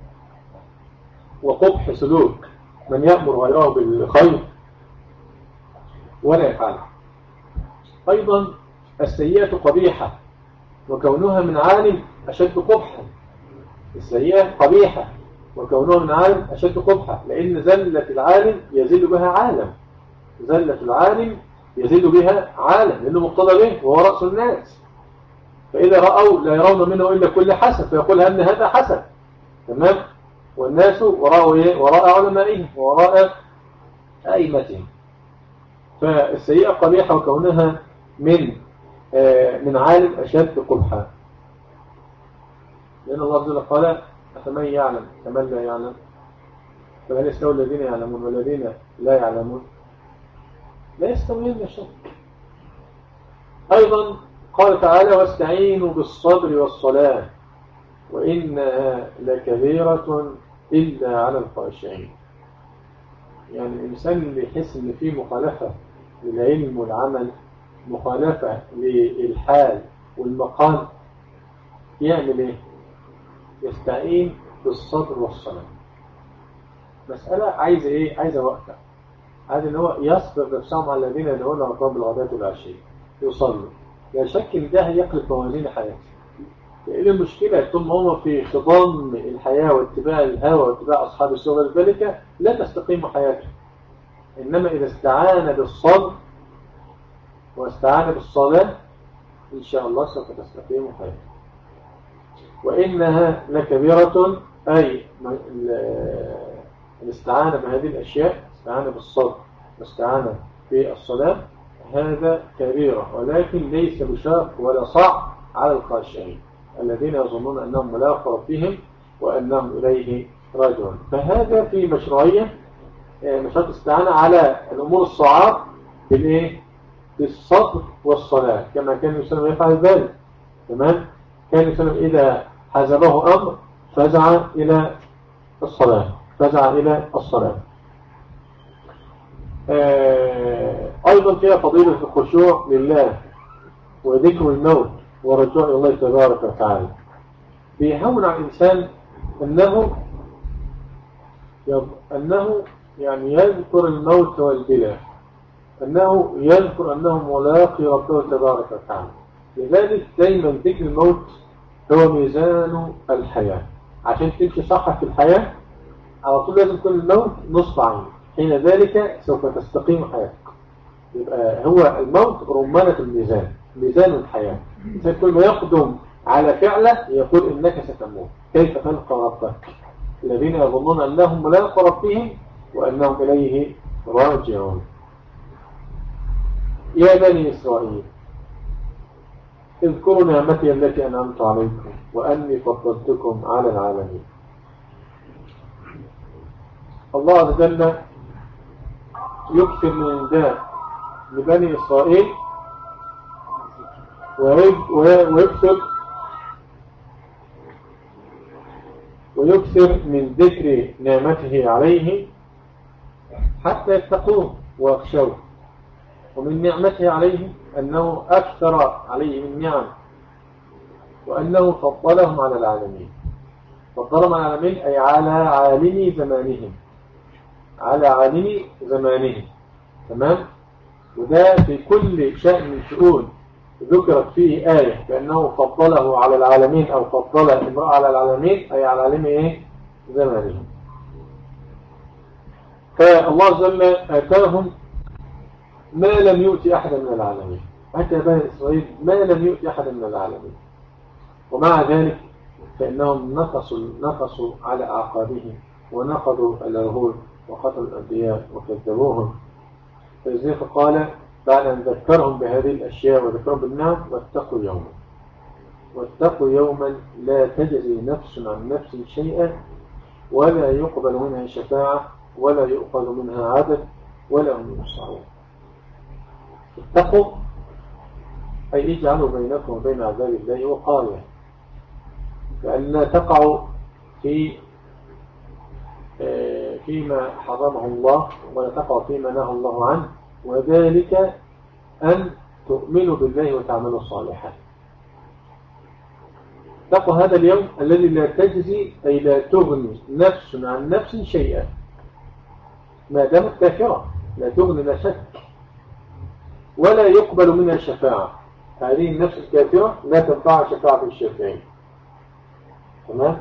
وقبح سلوك من يأمر غيره بالخير ولا يفعله. أيضا السيئة قبيحة وكونها من عالم أشد قبحا. السيئة قبيحة وكونها من عالم أشد قبحا، لأن زلة العالم يزيد بها عالم. زلة العالم يزيد بها عالم لأنه مقتضى به وهو رأس الناس. فإذا رأوا لا يرون منه إلا كل حسن فيقول هل هذا حسن. تمام. والناس وراء علمائهم وراء أئمتهم. فالسيئة قبيحة وكونها من عالم أشد قبحا، لأن الله عز وجل قال أفمن يعلم كمن لا يعلم فهل يستوي الذين يعلمون والذين لا يعلمون؟ لا يستويون شك. أيضا قال تعالى واستعينوا بالصبر والصلاة وإنها لكبيرة إلا على الخاشعين. يعني الإنسان اللي يحس إن فيه مخالفة للعلم والعمل، مخالفة للحال والمقام، يعمل إيه؟ يستعين بالصبر والصلاة. مسألة عايزة إيه؟ عايزة وقفة. عايز إن هو يصبر نفسهم على الذين يدعون ربهم بالغداة والعشي يصلوا. لا شك إن ده هيقلب موازين حياته. لأن المشكلة ثم هم في خضم الحياة واتباع الهوى واتباع أصحاب السوء ذلك لا تستقيم حياته. إنما إذا استعان بالصبر واستعان بالصلاة إن شاء الله سوف تستقيم حياته. وإنها لكبيرة أي الاستعانة بهذه الأشياء، استعانة بالصبر واستعانة بالصلاة، هذا كبيرة ولكن ليس بشاق ولا صعب على الخاشعين الذين يظنون أنهم ملاقوا ربهم وأنهم إليه راجعون. فهذا في مشروعية الاستعانة على الأمور الصعاب بالإيه؟ بالصبر والصلاة كما كان الإنسان يفعل ذلك. تمام. كان الإنسان إذا حزبه أمر فزع إلى الصلاة. أيضا فيها فضيلة الخشوع لله وذكر الموت ورجوع إلى الله تبارك وتعالى. بيهون على الإنسان أنه يعني يذكر الموت والبلاء، أنه يذكر أنه ملاقي ربه تبارك وتعالى. لذلك دايما ذكر الموت هو ميزان الحياة. عشان تمشي صح في الحياة على طول لازم كل الموت نصف عين، حين ذلك سوف تستقيم حياتك. يبقى هو الموت رمانة الميزان، ميزان الحياة. كل ما يقدم على فعله يقول إنك ستموت، كيف تلقى ربك؟ الذين يظنون أنهم ملاقوا ربهم وأنهم إليه راجعون. يا بني إسرائيل اذكروا نعمتي التي أنعمت عليكم وأني فضلتكم على العالمين. الله عز وجل يكثر من النداء لبني إسرائيل ويكثر من ذكر نعمته عليه حتى يتقوه ويخشوه. ومن نعمته عليه أنه أكثر عليه من نعم وأنه فضلهم على العالمين. فضلهم على العالمين أي على عالم زمانهم، على عالم زمانهم. تمام. وده في كل شأن من شؤون ذكرت فيه آية بأنه فضله على العالمين أو فضل امرأة على العالمين أي على عالم إيه؟ زمانهم. فالله عز وجل آتاهم ما لم يؤتي أحدا من العالمين. حتى بني إسرائيل ما لم يؤتي أحدا من العالمين، ومع ذلك فإنهم نقصوا على أعقابهم ونقضوا العهود وقتلوا الأنبياء وكذبوهم. فلذلك قال بعد أن ذكرهم بهذه الأشياء وذكرهم بالنعم واتقوا يوما لا تجزي نفس عن نفس شيئا ولا يقبل منها شفاعة ولا يؤخذ منها عدل ولا هم ينصرون. اتقوا أي اجعلوا بينكم وبين عذاب الله وقاية، لأن لا تقعوا فيما حرمه الله ولا تقعوا فيما نهى الله عنه، وذلك أن تؤمنوا بالله وتعملوا صالحا. اتقوا هذا اليوم الذي لا تجزي أي لا تغني نفس عن نفس شيئا ما دامت كافرة، لا تغني لا شك، ولا يقبل منها شفاعة. هذه النفس الكافرة لا تنفع شفاعة الشافعين. تمام.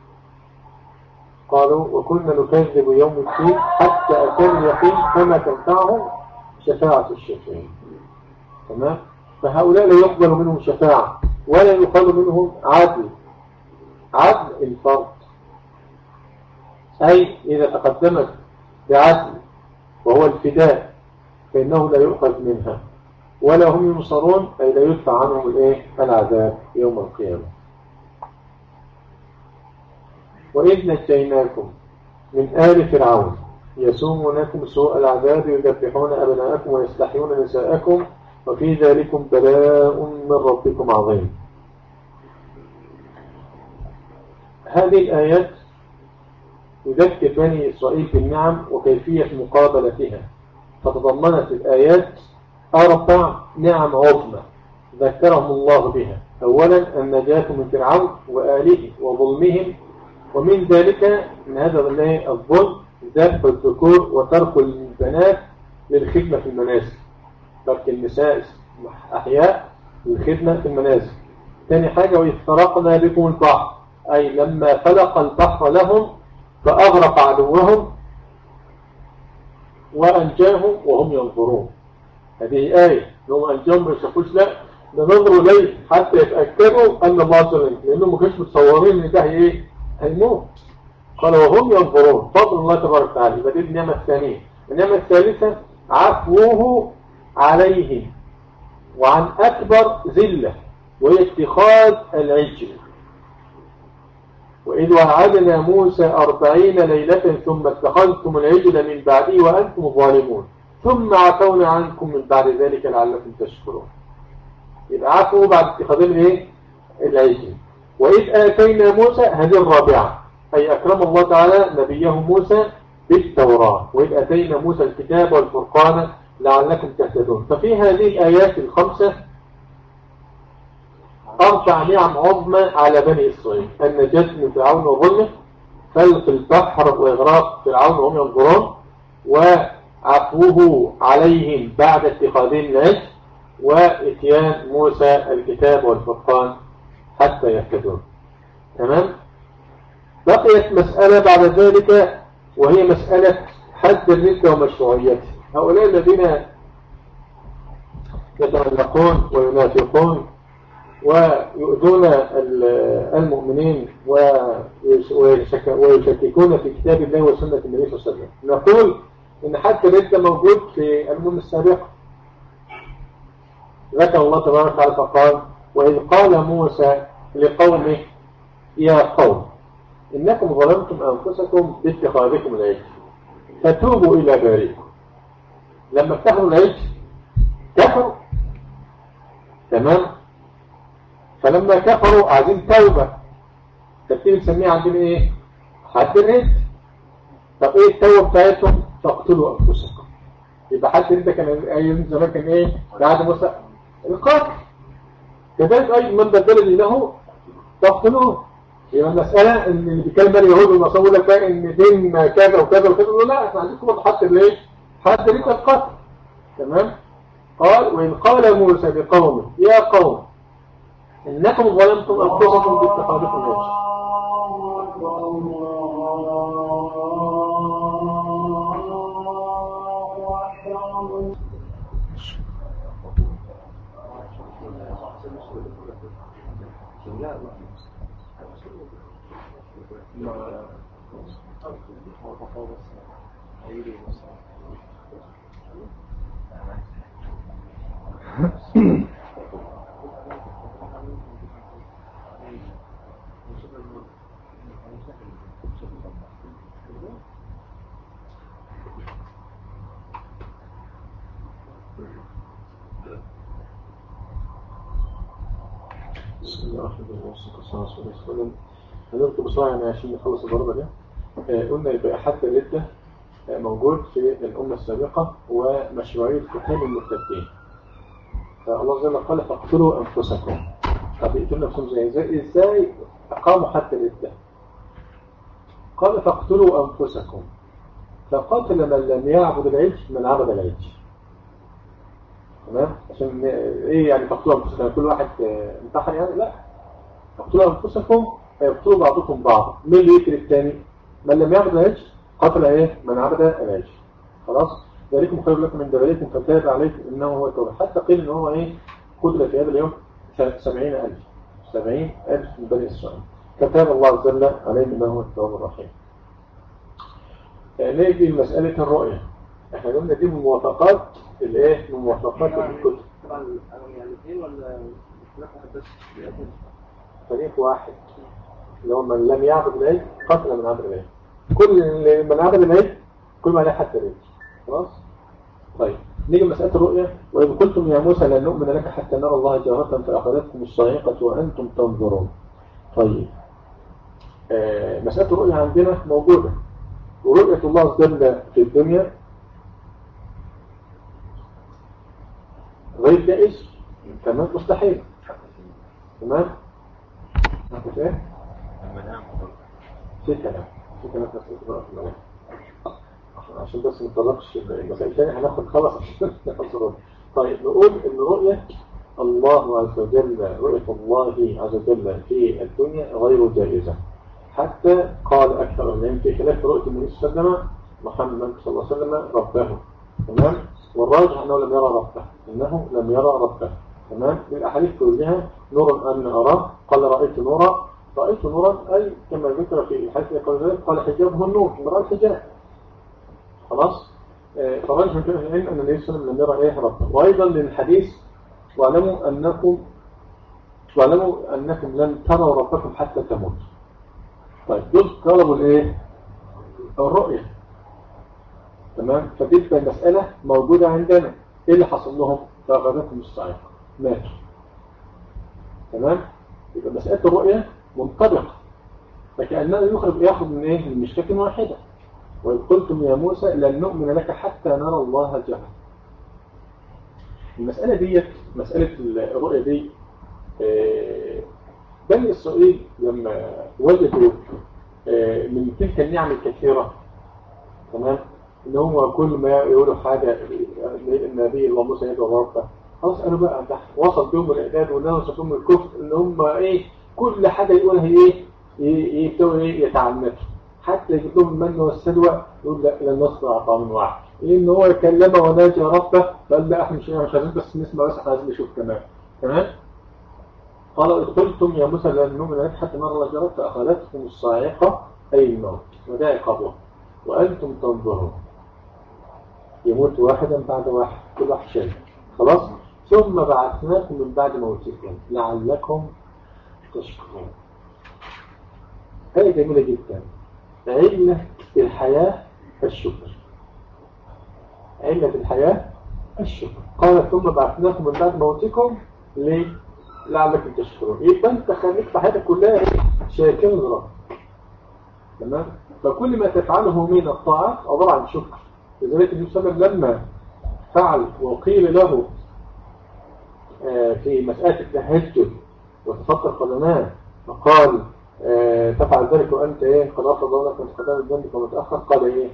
قالوا وكنا نكذب يوم الدين حتى أتانا اليقين فما تنفعهم شفاعة الشافعين. تمام. فهؤلاء لا يقبل منهم شفاعة ولا يقبل منهم عدل الفرد، أي إذا تقدمت بعدل وهو الفداء فإنه لا يؤخذ منها، ولا هم ينصرون أي لا يدفع عنهم العذاب يوم القيامة. وإذ نجيناكم من آل فرعون يسومونكم سوء العذاب يذبحون أبناءكم ويستحيون نساءكم وفي ذلكم بلاء من ربكم عظيم. هذه الآيات يذكر بني إسرائيل بالنعم وكيفية مقابلتها، فتضمنت الآيات 4 نعم عظمى ذكرهم الله بها. أولا النجاة من فرعون وآله وظلمهم، ومن ذلك من هذا الظلم ذبح الذكور وترك البنات للخدمة في المنازل، ترك النساء أحياء للخدمة في المنازل. ثاني حاجة وإذ فرقنا بكم البحر، أي لما فلق البحر لهم فأغرق عدوهم وأنجاهم وهم ينظرون. هذه آية لهم أنجاهم ما يشوفوش، لا ده نظروا ليه حتى يتأكدوا أن الله سلم، لأنهم ما كانوش متصورين إن ده هيموت. قال وهم ينظرون، فضل الله تبارك وتعالى. يبقى دي النعمة الثانية. النعمة الثالثة عفوه عليهم وعن أكبر ذلة وهي اتخاذ العجل. وإذ وعدنا موسى 40 ليلة ثم اتخذتم العجل من بعده وأنتم ظالمون ثم عفونا عنكم من بعد ذلك لعلكم تشكرون. يبقى عفوا بعد اتخاذهم العجل. وإذ آتينا موسى، هذه الرابعة، أي أكرم الله تعالى نبيه موسى بالتوراة. وإذ آتينا موسى الكتاب والفرقان لعلكم تهتدون. ففي هذه الآيات الخمسة 4 نعم عظمى على بني إسرائيل: النجاة من فرعون وظلمه، فلق البحر وإغراق فرعون وهم ينظرون، وعفوه عليهم بعد اتخاذهم العجل، وإتيان موسى الكتاب والفرقان حتى يهتدون. تمام. بقيت مسألة بعد ذلك وهي مسألة حد الردة ومشروعيته. هؤلاء الذين يتملقون وينافقون ويؤذون المؤمنين ويشككون في كتاب الله وسنة النبي صلى الله عليه وسلم، نقول إن حتى الردة موجود في الأمم السابقة. ذكر الله تبارك وتعالى فقال وإذ قال موسى لقومه يا قوم إنكم ظلمتم أنفسكم باتخاذكم العجل فتوبوا إلى بارئكم. لما اتخذوا العجل كفروا. تمام. فلما كفروا عايزين توبة، تبتدي نسميها عندنا حد الرد. طب التوبة بتاعتهم؟ تقتلوا أنفسكم. يبقى حد الرد كان أيام زمان كان بعد موسى القتل. كذلك أيضا من بدل دينه تقتلوه. يبقى المسألة إن اللي بيتكلم اليهود والنصارى يقول لك بقى إن دين كذا وكذا وكذا، لا احنا عايزينكم حد حد رد القتل. تمام. قال وإن قال موسى لقومه يا قوم إنكم ظلمتم أنفسكم باتخاذكم العجل. بسم الله الرحمن الرحيم. هنركب بسرعة عشان نخلص الضربة دي. قلنا يبقى حتى الردة موجود في الأمة السابقة ومشروعية قتال المرتدين. فالله عز وجل قال فاقتلوا أنفسكم، طب يقتلوا نفسهم ازاي اقاموا حتى الإبداع؟ قال فاقتلوا انفسكم، فقاتل من لم يعبد العجل من عبد العجل. تمام؟ عشان ايه يعني تقتلوا انفسكم؟ كل واحد انتحر يعني؟ لا، تقتلوا انفسكم فيقتلوا بعضكم بعضا. مين اللي يقتل الثاني؟ من لم يعبد العجل قتل ايه؟ من عبد العجل. خلاص؟ ذلكم خير لكم من دبركم فتاب عليكم انه هو التوبه. حتى قيل ان هو ايه؟ قتل في هذا اليوم 70,000 من بني اسرائيل، فتاب الله عز وجل عليه انه هو التواب الرحيم. نيجي لمساله الرؤيه. احنا قلنا دي من موافقات الايه؟ من موافقات الكتب. طبعا يعني الاثنين ولا فريق واحد بس؟ فريق واحد اللي هو من لم يعبد العجل قتل من عبد العجل. كل من عبد العجل كل ما عليه حتى العجل. خلاص؟ طيب نيجي لمسألة الرؤية. وإذ قلتم يا موسى لن نؤمن لك حتى نرى الله جهرة فأخذتكم الصاعقة وأنتم تنظرون. طيب مسألة الرؤية عندنا موجودة، ورؤية الله عز وجل في الدنيا غير جائز، تمام؟ مستحيل. تمام؟ نعرف ايه؟ في كلام في مسألة الرؤية عشان بس ما نتطرقش المسائل تاني، هناخد خلاص عشان نخلص. طيب نقول ان رؤية الله عز وجل، رؤية الله عز وجل في الدنيا غير جائزة، حتى قال أكثر العلم في خلاف رؤية النبي صلى الله عليه وسلم محمد صلى الله عليه وسلم ربه. تمام؟ والراجح أنه لم يرى ربه، إنه لم يرى ربه. تمام؟ الأحاديث كلها نور أن أراه، قال رأيت نورا، رأيت نورا أي كما ذكر في الحديث قال حجابه النور، مرأى الحجاب. خلاص؟ فالراجح من كلام العلم أن النبي صلى الله عليه وسلم لم يرى إيه ربه. وأيضا للحديث واعلموا أنكم لن تروا ربكم حتى تموتوا. طيب دول طلبوا الايه؟ الرؤية. تمام؟ فتلك المسألة موجودة عندنا. ايه اللي حصل لهم؟ فأخذتهم الصاعقة، ماتوا. تمام؟ يبقى مسألة الرؤية منطبقة، فكأنه ياخذ من ايه؟ من مشكلة واحدة. وإذ قلتم يا موسى لن نؤمن لك حتى نرى الله جهرة. المسألة دي، مسألة الرؤية دي، بني إسرائيل لما وجدوا من تلك النعم الكثيرة، تمام؟ إن هو كل ما يقولوا حاجة النبي الله موسى يدعو ربه، خلاص قالوا بقى تحت وصل بهم الإعداد والناس وصل بهم الكفر إن هم إيه؟ كل حاجة يقولها إيه؟ يبتدوا إيه؟ يتعنتوا، حتى يجيب لهم المن والسلوى يقول لا لن نصنع طعام واحد، لأن هو يكلم وناجى ربه فقال لا إحنا مش عايزين بس نسمع، بس إحنا عايزين نشوف كمان. تمام؟ قال إذ قلتم يا موسى لن نؤمن لك حتى نرى الله جهرة فأخذتكم الصاعقة أي الموت، وده عقابه وأنتم تنظرون. يموت واحدا بعد واحد، كل واحد شيء. خلاص؟ ثم بعثناكم من بعد موتكم لعلكم تشكرون. هذه جميلة جدا. علة الحياة الشكر، علة الحياة الشكر. قال ثم بعثناكم من بعد موتكم ليه؟ لعلكم تشكرون. يبقى انت خليك في حياتك كلها شاكر لربك. تمام؟ فكل ما تفعله من الطاعات عبارة عن شكر. لذلك النبي صلى الله عليه وسلم لما فعل وقيل له في مسألة التهجد وتفكر قدمان فقال تفعل ذلك وأنت إيه؟ قد أخذ الله لك من قدام الذنب ومتأخر. قال إيه؟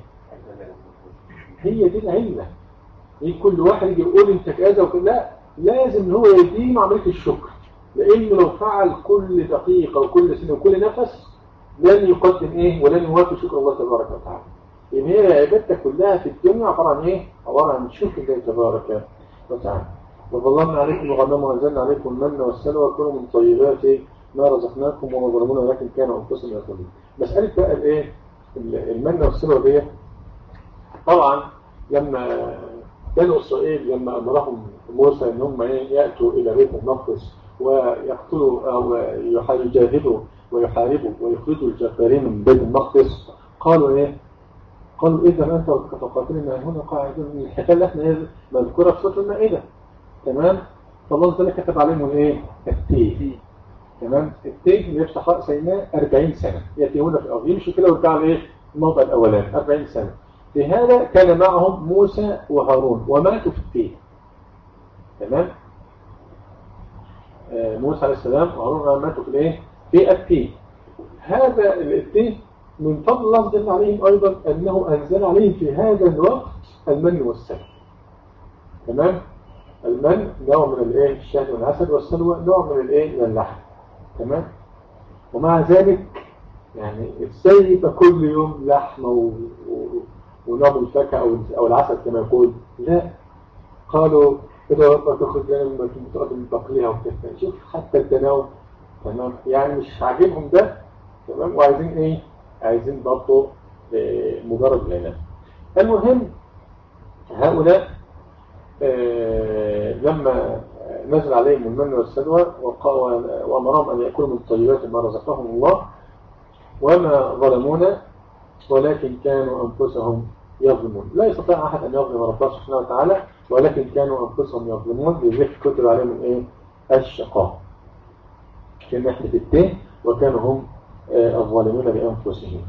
هي دي العلة. إيه كل واحد يجي يقول أنت كذا وكذا؟ لا، لازم هو يديم عملية الشكر، لأنه لو فعل كل دقيقة وكل سنة وكل نفس لن يقدم إيه؟ ولن يوافي شكر الله تبارك وتعالى. إن هي عبادتك كلها في الدنيا عبارة عن إيه؟ عبارة عن شكر الله تبارك وتعالى. وظللنا عليكم الغمام وأنزلنا عليكم المن والسلوى كلوا من طيبات ما رزقناكم وما ظلمونا ولكن كانوا أنفسهم يظلمون. مسألة بقى الإيه؟ المن والسلوى دي طبعا لما بنو إسرائيل لما أمرهم موسى إن هم يأتوا إلى بيت المقدس ويقتلوا أو يجاهدوا ويحاربوا ويخرجوا الجبارين من بيت المقدس، قالوا إيه؟ قالوا إذا أنت فقاتلنا هنا قاعدون. الحكاية اللي احنا مذكورة في سورة المائدة. تمام؟ فالله تعالى كتب عليهم الايه؟ التيه. تمام؟ التيه اللي في صحراء سيناء 40 سنة يتيهون في الأرض، يمشوا كده ويرجعوا لايه؟ الموضع الأولاني 40 سنة. في هذا كان معهم موسى وهارون وماتوا في التيه. تمام؟ موسى عليه السلام وهارون ماتوا في الايه؟ في التيه. هذا التيه من فضل الله جل عليهم أيضا أنه أنزل عليهم في هذا الوقت المن والسلوى. تمام؟ المن نوع من الايه؟ الشهد والعسل، والسلوى نوع من الايه؟ من اللحم. تمام؟ ومع ذلك يعني ازاي كل يوم لحمه ونوع من الفاكهه او العسل كما يقول؟ لا، قالوا إذا ربك تخرج لنا مما في الأرض من بقلها وكذا. شوف حتى التناول. تمام؟ يعني مش عاجبهم ده. تمام؟ وعايزين ايه؟ عايزين برضه مجرد العنب. المهم هؤلاء لما نزل عليهم المن والسلوى وأمرهم أن يأكلوا من الطيبات ما رزقهم الله وما ظلمونا ولكن كانوا أنفسهم يظلمون. لا يستطيع أحد أن يظلم ربه سبحانه وتعالى، ولكن كانوا أنفسهم يظلمون، لذلك كتب عليهم إيه؟ الشقاء في ناحية التين، وكانوا هم الظالمين بأنفسهم.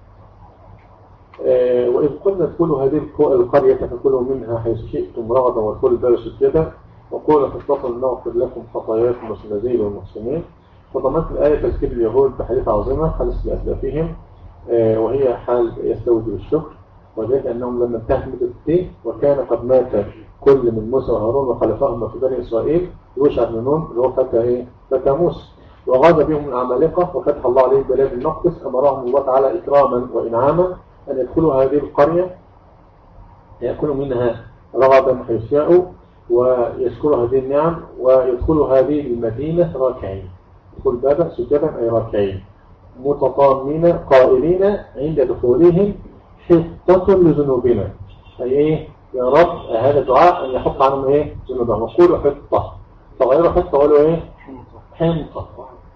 وإذ قلنا ادخلوا هذه القرية فكلوا منها حيث شئتم رغدا وادخلوا الباب سجدا وقولوا فاتصل نغفر لكم خطاياكم وسنزيد المحسنين. فضمت الآية تذكير اليهود بحديث عظيمة خلص لأسلافهم، وهي حال يستوجب الشكر، وذلك أنهم لما انتهت مدة التين وكان قد مات كل من موسى وهارون وخلفهما في بني إسرائيل يوشع بن نون اللي هو فتى موسى، وغاد بهم العمالقة وفتح الله عليهم بلاد المقدس. أمرهم الله تعالى إكراما وإنعاما أن يدخلوا هذه القرية يأكلوا منها رغدا حيث شاءوا ويشكروا هذه النعم، ويدخلوا هذه المدينة راكعين. يدخل بابا سجدا أي راكعين متطامين قائلين عند دخولهم حطة لذنوبنا، أي إيه يا رب هذا دعاء أن يحط عنهم إيه ذنوبهم. وقولوا حطة، فغيروا حطة وقالوا إيه حنطة.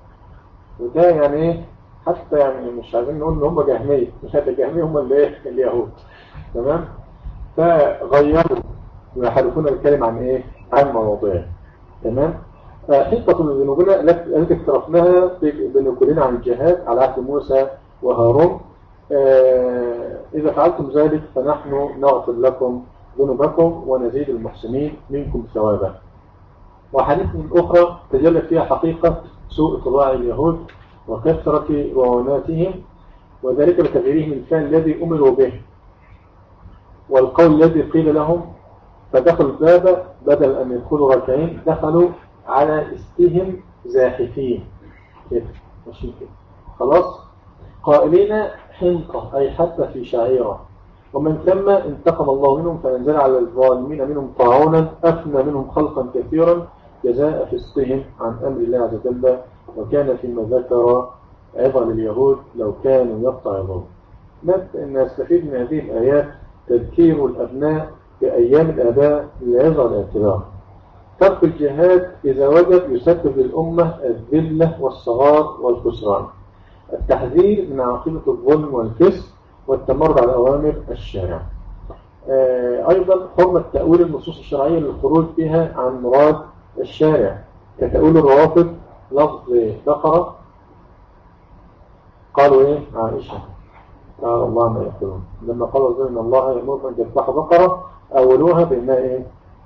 وده يعني إيه حتى يعني مش عايزين نقول ان هم جهمية، مش هذا الجهمية هم اللي ايه اليهود. تمام؟ فغيروا ويحرفون الكلمة عن ايه عن مواضيع. تمام؟ حطة من ذنوبنا التي اقترفناها بنقولنا عن الجهاد على عهد موسى وهارون. إذا فعلتم ذلك فنحن نغفر لكم ذنوبكم ونزيد المحسنين منكم ثوابا. وحديث أخرى تجلت فيها حقيقة سوء طباع اليهود وكثرة رواناتهم، وذلك بتغييرهم الفعل الذي أمروا به والقول الذي قيل لهم، فدخلوا الباب بدل أن يدخلوا راكعين دخلوا على استهم زاحفين كده ماشي كده خلاص قائلين حنطة أي حتى في شعيرة. ومن ثم انتقم الله منهم فأنزل على الظالمين منهم طاعونا أفنى منهم خلقا كثيرا جزاء فسقهم عن أمر الله عز وجل، وكان فيما ذكر عظة لليهود لو كانوا يتعظون. نستفيد من هذه الآيات تذكير الأبناء بأيام الآباء للعظة والاعتبار. ترك الجهاد إذا وجب يسبب للأمة الذلة والصغار والخسران. التحذير من عاقبة الظلم والفسق والتمرد على أوامر الشارع. أيضا حرمة تأويل النصوص الشرعية للخروج بها عن مراد الشارع، كتأويل الروافض لفظ بقرة قالوا إيه عائشة قال الله ما يقولون لما قالوا إن الله يأمركم أن تذبحوا بقرة أولوها بأنها إيه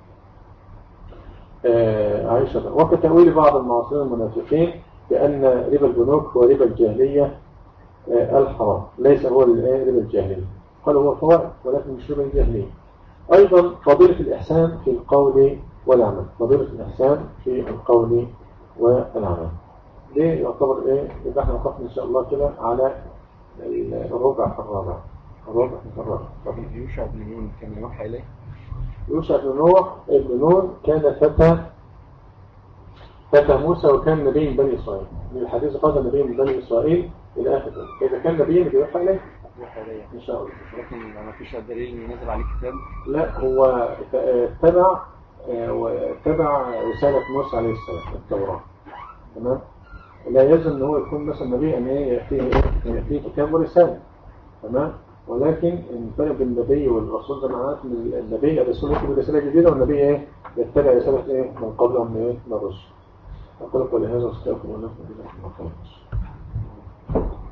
عائشة. وكتأويل بعض المعاصرين المنافقين بأن ربا البنوك هو ربا الجاهلية الحرام، ليس هو ربا الجاهلية، قالوا هو فوائد ولكن مش ربا الجاهلية. أيضا فضيلة الإحسان في القول والعمل، فضيلة الإحسان في القول والعمل. ليه يعتبر إيه؟ يبقى احنا وقفنا إن شاء الله كده على الربع الرابع. طب يوشع بن نون كان يوحى إليه؟ يوشع بن نون كان فتى موسى وكان نبي من بني إسرائيل. من الحديث قال نبي من بني إسرائيل إلى آخر. إذا كان نبي يوحى إليه إن شاء الله. لكن ما فيش دليل إنه نزل عليه كتاب. لا هو تبع رسالة موسى عليه السلام التوراة. تمام؟ لا يلزم ان هو يكون مثلا نبي ان يأتيه كتاب ورسالة. تمام؟ ولكن الفرق بين النبي والرسول ده معناه ان النبي الرسول يكتب رسالة جديدة والنبي ايه يتبع رسالة ايه من قبلهم من الرسل. أقول لك ولهذا استغفر الله لكم.